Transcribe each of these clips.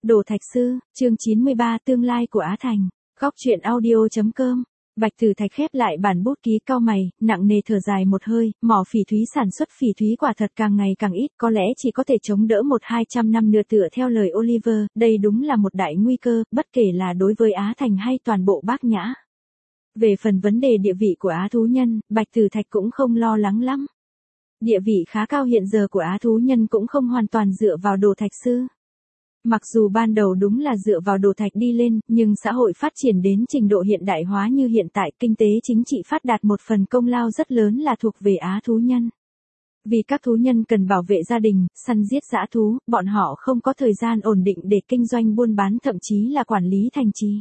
Đồ Thạch Sư, chương 93 tương lai của Á Thành. Góc truyện audio.com. Bạch Tử Thạch khép lại bản bút ký cau mày, nặng nề thở dài một hơi, mỏ phỉ thúy sản xuất phỉ thúy quả thật càng ngày càng ít, có lẽ chỉ có thể chống đỡ 100-200 năm nữa tựa theo lời Oliver, đây đúng là một đại nguy cơ, bất kể là đối với Á Thành hay toàn bộ Bát Nhã. Về phần vấn đề địa vị của Á thú nhân, Bạch Tử Thạch cũng không lo lắng lắm. Địa vị khá cao hiện giờ của Á thú nhân cũng không hoàn toàn dựa vào Đồ Thạch Sư. Mặc dù ban đầu đúng là dựa vào đồ thạch đi lên, nhưng xã hội phát triển đến trình độ hiện đại hóa như hiện tại, kinh tế chính trị phát đạt một phần công lao rất lớn là thuộc về Á thú nhân. Vì các thú nhân cần bảo vệ gia đình, săn giết dã thú, bọn họ không có thời gian ổn định để kinh doanh buôn bán thậm chí là quản lý thành trì.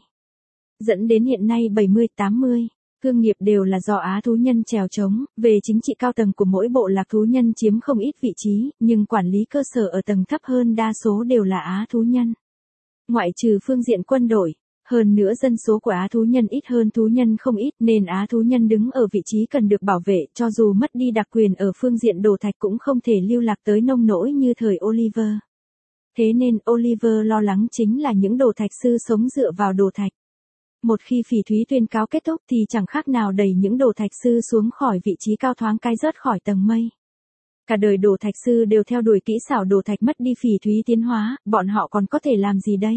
Dẫn đến hiện nay 70-80. Cương nghiệp đều là do Á thú nhân chèo chống, về chính trị cao tầng của mỗi bộ lạc thú nhân chiếm không ít vị trí, nhưng quản lý cơ sở ở tầng thấp hơn đa số đều là Á thú nhân. Ngoại trừ phương diện quân đội, hơn nữa dân số của Á thú nhân ít hơn thú nhân không ít nên Á thú nhân đứng ở vị trí cần được bảo vệ cho dù mất đi đặc quyền ở phương diện đồ thạch cũng không thể lưu lạc tới nông nỗi như thời Oliver. Thế nên Oliver lo lắng chính là những đồ thạch sư sống dựa vào đồ thạch. Một khi phỉ thúy tuyên cáo kết thúc thì chẳng khác nào đẩy những đồ thạch sư xuống khỏi vị trí cao thoáng cái rớt khỏi tầng mây. Cả đời đồ thạch sư đều theo đuổi kỹ xảo đồ thạch mất đi phỉ thúy tiến hóa, bọn họ còn có thể làm gì đây?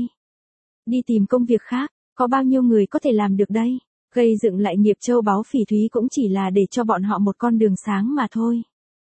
Đi tìm công việc khác, có bao nhiêu người có thể làm được đây? Gây dựng lại nghiệp châu báu phỉ thúy cũng chỉ là để cho bọn họ một con đường sáng mà thôi.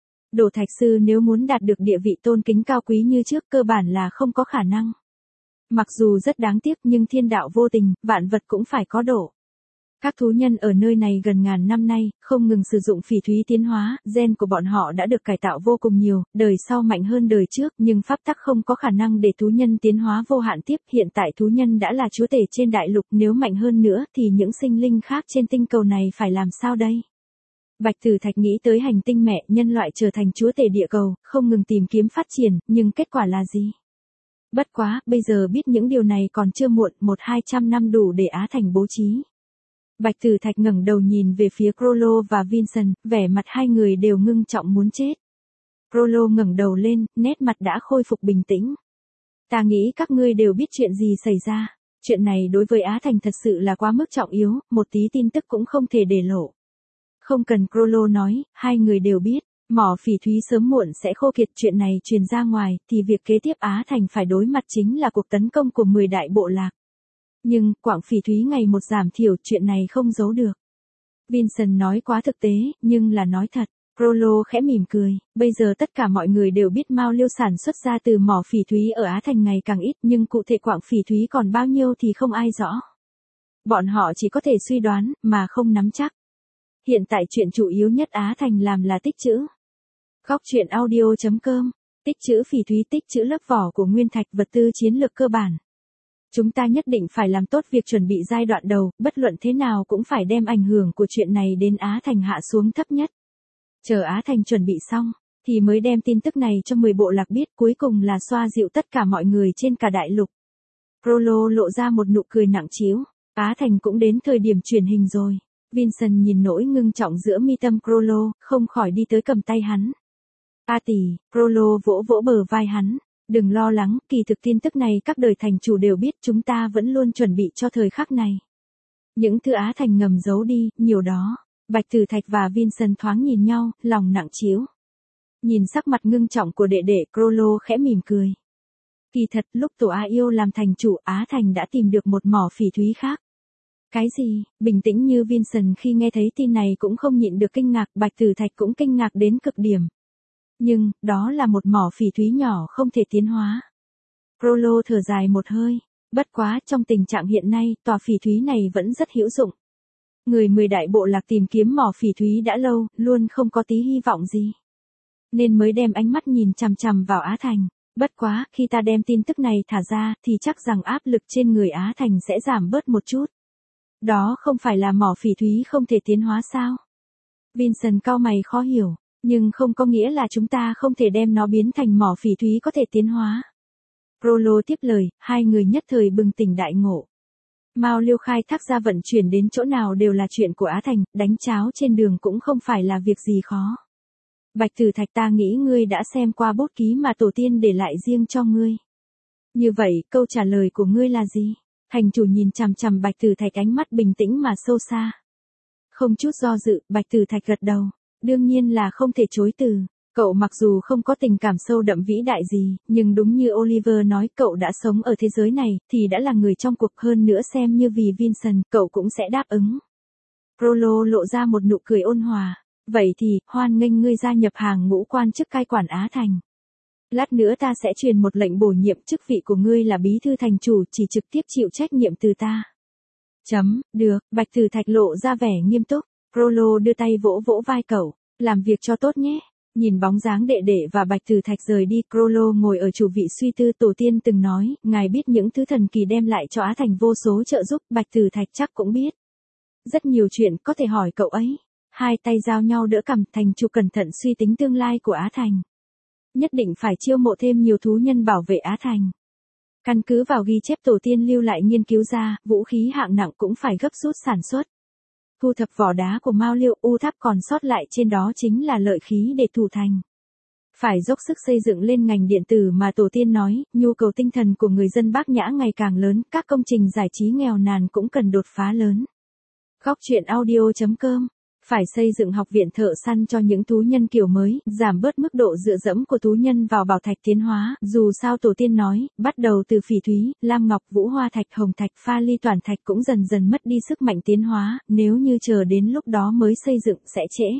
Đồ thạch sư nếu muốn đạt được địa vị tôn kính cao quý như trước cơ bản là không có khả năng. Mặc dù rất đáng tiếc nhưng thiên đạo vô tình, vạn vật cũng phải có độ. Các thú nhân ở nơi này gần ngàn năm nay, không ngừng sử dụng phỉ thúy tiến hóa, gen của bọn họ đã được cải tạo vô cùng nhiều, đời sau mạnh hơn đời trước, nhưng pháp tắc không có khả năng để thú nhân tiến hóa vô hạn tiếp. Hiện tại thú nhân đã là chúa tể trên đại lục, nếu mạnh hơn nữa thì những sinh linh khác trên tinh cầu này phải làm sao đây? Bạch Tử Thạch nghĩ tới hành tinh mẹ, nhân loại trở thành chúa tể địa cầu, không ngừng tìm kiếm phát triển, nhưng kết quả là gì? Bất quá, bây giờ biết những điều này còn chưa muộn, 100-200 năm đủ để Á Thành bố trí. Bạch Tử Thạch ngẩng đầu nhìn về phía Crollo và Vincent, vẻ mặt hai người đều ngưng trọng muốn chết. Crollo ngẩng đầu lên, nét mặt đã khôi phục bình tĩnh. Ta nghĩ các ngươi đều biết chuyện gì xảy ra. Chuyện này đối với Á Thành thật sự là quá mức trọng yếu, một tí tin tức cũng không thể để lộ. Không cần Crollo nói, hai người đều biết. Mỏ phỉ thúy sớm muộn sẽ khô kiệt, chuyện này truyền ra ngoài, thì việc kế tiếp Á Thành phải đối mặt chính là cuộc tấn công của 10 đại bộ lạc. Nhưng, quặng phỉ thúy ngày một giảm thiểu, chuyện này không giấu được. Vincent nói quá thực tế, nhưng là nói thật. Crollo khẽ mỉm cười, bây giờ tất cả mọi người đều biết mao liêu sản xuất ra từ mỏ phỉ thúy ở Á Thành ngày càng ít, nhưng cụ thể quặng phỉ thúy còn bao nhiêu thì không ai rõ. Bọn họ chỉ có thể suy đoán, mà không nắm chắc. Hiện tại chuyện chủ yếu nhất Á Thành làm là tích trữ. Góc truyện audio.com. Tích trữ phỉ thúy, tích trữ lớp vỏ của nguyên thạch, vật tư chiến lược cơ bản. Chúng ta nhất định phải làm tốt việc chuẩn bị giai đoạn đầu, bất luận thế nào cũng phải đem ảnh hưởng của chuyện này đến Á Thành hạ xuống thấp nhất. Chờ Á Thành chuẩn bị xong, thì mới đem tin tức này cho 10 bộ lạc biết, cuối cùng là xoa dịu tất cả mọi người trên cả đại lục. Crollo lộ ra một nụ cười nặng trĩu, Á Thành cũng đến thời điểm truyền hình rồi. Vincent nhìn nỗi ngưng trọng giữa mi tâm Crollo, không khỏi đi tới cầm tay hắn. A tỷ, Crollo vỗ vỗ bờ vai hắn. Đừng lo lắng, kỳ thực tin tức này các đời thành chủ đều biết, chúng ta vẫn luôn chuẩn bị cho thời khắc này. Những thứ Á Thành ngầm giấu đi, nhiều đó. Bạch Tử Thạch và Vincent thoáng nhìn nhau, lòng nặng trĩu. Nhìn sắc mặt ngưng trọng của đệ đệ, Crollo khẽ mỉm cười. Kỳ thật, lúc tổ A Yêu làm thành chủ, Á Thành đã tìm được một mỏ phỉ thúy khác. Cái gì? Bình tĩnh như Vincent khi nghe thấy tin này cũng không nhịn được kinh ngạc, Bạch Tử Thạch cũng kinh ngạc đến cực điểm. Nhưng, đó là một mỏ phỉ thúy nhỏ không thể tiến hóa. Crollo thở dài một hơi. Bất quá, trong tình trạng hiện nay, tòa phỉ thúy này vẫn rất hữu dụng. Người 10 đại bộ lạc tìm kiếm mỏ phỉ thúy đã lâu, luôn không có tí hy vọng gì. Nên mới đem ánh mắt nhìn chằm chằm vào Á Thành. Bất quá, khi ta đem tin tức này thả ra, thì chắc rằng áp lực trên người Á Thành sẽ giảm bớt một chút. Đó không phải là mỏ phỉ thúy không thể tiến hóa sao? Vincent cau mày khó hiểu, nhưng không có nghĩa là chúng ta không thể đem nó biến thành mỏ phỉ thúy có thể tiến hóa. Crollo tiếp lời, hai người nhất thời bừng tỉnh đại ngộ. Mao Liêu khai thác ra vận chuyển đến chỗ nào đều là chuyện của Á Thành, đánh cháo trên đường cũng không phải là việc gì khó. Bạch Tử Thạch, ta nghĩ ngươi đã xem qua bút ký mà tổ tiên để lại riêng cho ngươi. Như vậy, câu trả lời của ngươi là gì? Thành chủ nhìn chằm chằm Bạch Tử Thạch ánh mắt bình tĩnh mà sâu xa. Không chút do dự, Bạch Tử Thạch gật đầu. Đương nhiên là không thể chối từ. Cậu mặc dù không có tình cảm sâu đậm vĩ đại gì, nhưng đúng như Oliver nói, cậu đã sống ở thế giới này, thì đã là người trong cuộc, hơn nữa xem như vì Vincent, cậu cũng sẽ đáp ứng. Crollo lộ ra một nụ cười ôn hòa. Vậy thì, hoan nghênh ngươi gia nhập hàng ngũ quan chức cai quản Á Thành. Lát nữa ta sẽ truyền một lệnh bổ nhiệm, chức vị của ngươi là bí thư thành chủ, chỉ trực tiếp chịu trách nhiệm từ ta. Được, Bạch Tử Thạch lộ ra vẻ nghiêm túc. Crollo đưa tay vỗ vỗ vai cậu. Làm việc cho tốt nhé. Nhìn bóng dáng đệ đệ và Bạch Tử Thạch rời đi, Crollo ngồi ở chủ vị suy tư. Tổ tiên từng nói, ngài biết những thứ thần kỳ đem lại cho Á Thành vô số trợ giúp, Bạch Tử Thạch chắc cũng biết. Rất nhiều chuyện có thể hỏi cậu ấy. Hai tay giao nhau đỡ cằm, thành chủ cẩn thận suy tính tương lai của Á Thành. Nhất định phải chiêu mộ thêm nhiều thú nhân bảo vệ Á Thành. Căn cứ vào ghi chép tổ tiên lưu lại nghiên cứu ra, vũ khí hạng nặng cũng phải gấp rút sản xuất. Thu thập vỏ đá của Mao Liêu, U Tháp còn sót lại trên đó chính là lợi khí để thủ thành. Phải dốc sức xây dựng lên ngành điện tử mà tổ tiên nói, nhu cầu tinh thần của người dân Bác Nhã ngày càng lớn, các công trình giải trí nghèo nàn cũng cần đột phá lớn. Góc truyện audio.com. Phải xây dựng học viện thợ săn cho những thú nhân kiểu mới, giảm bớt mức độ dựa dẫm của thú nhân vào bảo thạch tiến hóa, dù sao tổ tiên nói, bắt đầu từ phỉ thúy, lam ngọc, vũ hoa thạch, hồng thạch, pha ly toàn thạch cũng dần dần mất đi sức mạnh tiến hóa, nếu như chờ đến lúc đó mới xây dựng sẽ trễ.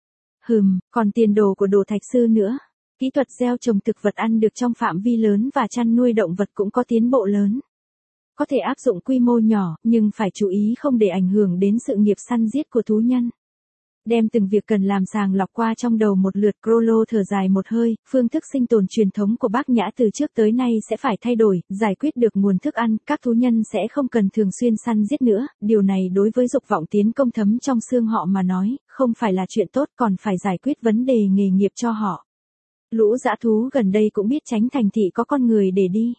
Còn tiền đồ của đồ thạch sư nữa. Kỹ thuật gieo trồng thực vật ăn được trong phạm vi lớn và chăn nuôi động vật cũng có tiến bộ lớn. Có thể áp dụng quy mô nhỏ, nhưng phải chú ý không để ảnh hưởng đến sự nghiệp săn giết của thú nhân. Đem từng việc cần làm sàng lọc qua trong đầu một lượt, Crollo thở dài một hơi, phương thức sinh tồn truyền thống của Bác Nhã từ trước tới nay sẽ phải thay đổi, giải quyết được nguồn thức ăn, các thú nhân sẽ không cần thường xuyên săn giết nữa, điều này đối với dục vọng tiến công thấm trong xương họ mà nói, không phải là chuyện tốt, còn phải giải quyết vấn đề nghề nghiệp cho họ. Lũ dã thú gần đây cũng biết tránh thành thị có con người để đi.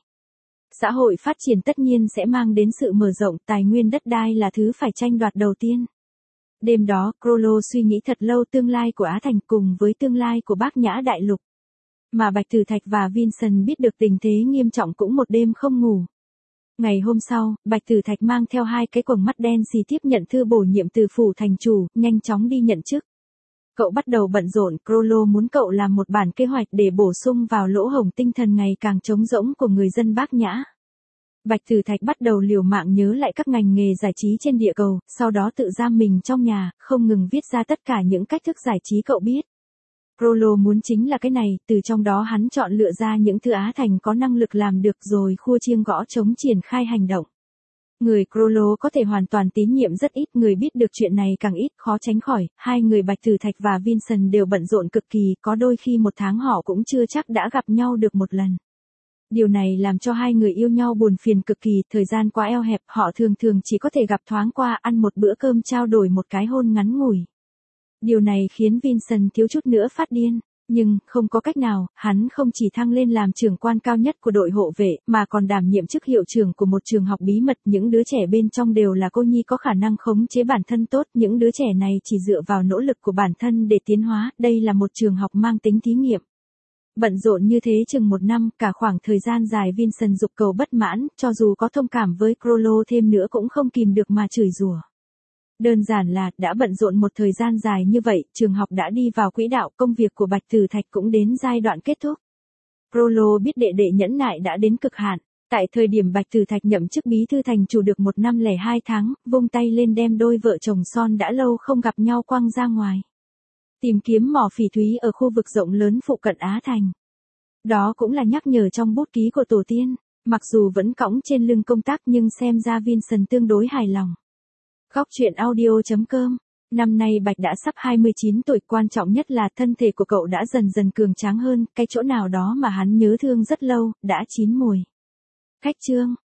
Xã hội phát triển tất nhiên sẽ mang đến sự mở rộng, tài nguyên đất đai là thứ phải tranh đoạt đầu tiên. Đêm đó, Crollo suy nghĩ thật lâu tương lai của Á Thành cùng với tương lai của Bác Nhã Đại Lục. Mà Bạch Tử Thạch và Vincent biết được tình thế nghiêm trọng cũng một đêm không ngủ. Ngày hôm sau, Bạch Tử Thạch mang theo hai cái quầng mắt đen xì tiếp nhận thư bổ nhiệm từ phủ thành chủ, nhanh chóng đi nhận chức. Cậu bắt đầu bận rộn, Crollo muốn cậu làm một bản kế hoạch để bổ sung vào lỗ hổng tinh thần ngày càng trống rỗng của người dân Bác Nhã. Bạch Tử Thạch bắt đầu liều mạng nhớ lại các ngành nghề giải trí trên địa cầu, sau đó tự giam mình trong nhà, không ngừng viết ra tất cả những cách thức giải trí cậu biết. Crollo muốn chính là cái này, từ trong đó hắn chọn lựa ra những thứ Á Thành có năng lực làm được rồi khua chiêng gõ trống triển khai hành động. Người Crollo có thể hoàn toàn tín nhiệm rất ít, người biết được chuyện này càng ít, khó tránh khỏi, hai người Bạch Tử Thạch và Vincent đều bận rộn cực kỳ, có đôi khi một tháng họ cũng chưa chắc đã gặp nhau được một lần. Điều này làm cho hai người yêu nhau buồn phiền cực kỳ, thời gian quá eo hẹp, họ thường chỉ có thể gặp thoáng qua, ăn một bữa cơm, trao đổi một cái hôn ngắn ngủi. Điều này khiến Vincent thiếu chút nữa phát điên, nhưng không có cách nào, hắn không chỉ thăng lên làm trưởng quan cao nhất của đội hộ vệ, mà còn đảm nhiệm chức hiệu trưởng của một trường học bí mật, những đứa trẻ bên trong đều là cô nhi có khả năng khống chế bản thân tốt, những đứa trẻ này chỉ dựa vào nỗ lực của bản thân để tiến hóa, đây là một trường học mang tính thí nghiệm. Bận rộn như thế chừng một năm, cả khoảng thời gian dài Vincent dục cầu bất mãn, cho dù có thông cảm với Crollo thêm nữa cũng không kìm được mà chửi rủa. Đơn giản là, đã bận rộn một thời gian dài như vậy, trường học đã đi vào quỹ đạo, công việc của Bạch Tử Thạch cũng đến giai đoạn kết thúc. Crollo biết đệ đệ nhẫn nại đã đến cực hạn. Tại thời điểm Bạch Tử Thạch nhậm chức bí thư thành chủ được 1 năm 02 tháng, vung tay lên đem đôi vợ chồng son đã lâu không gặp nhau quăng ra ngoài. Tìm kiếm mỏ phỉ thúy ở khu vực rộng lớn phụ cận Á Thành. Đó cũng là nhắc nhở trong bút ký của tổ tiên, mặc dù vẫn cõng trên lưng công tác nhưng xem ra Vincent tương đối hài lòng. Góc truyện audio.com. Năm nay Bạch đã sắp 29 tuổi, quan trọng nhất là thân thể của cậu đã dần dần cường tráng hơn, cái chỗ nào đó mà hắn nhớ thương rất lâu, đã chín mùi. Khách chương.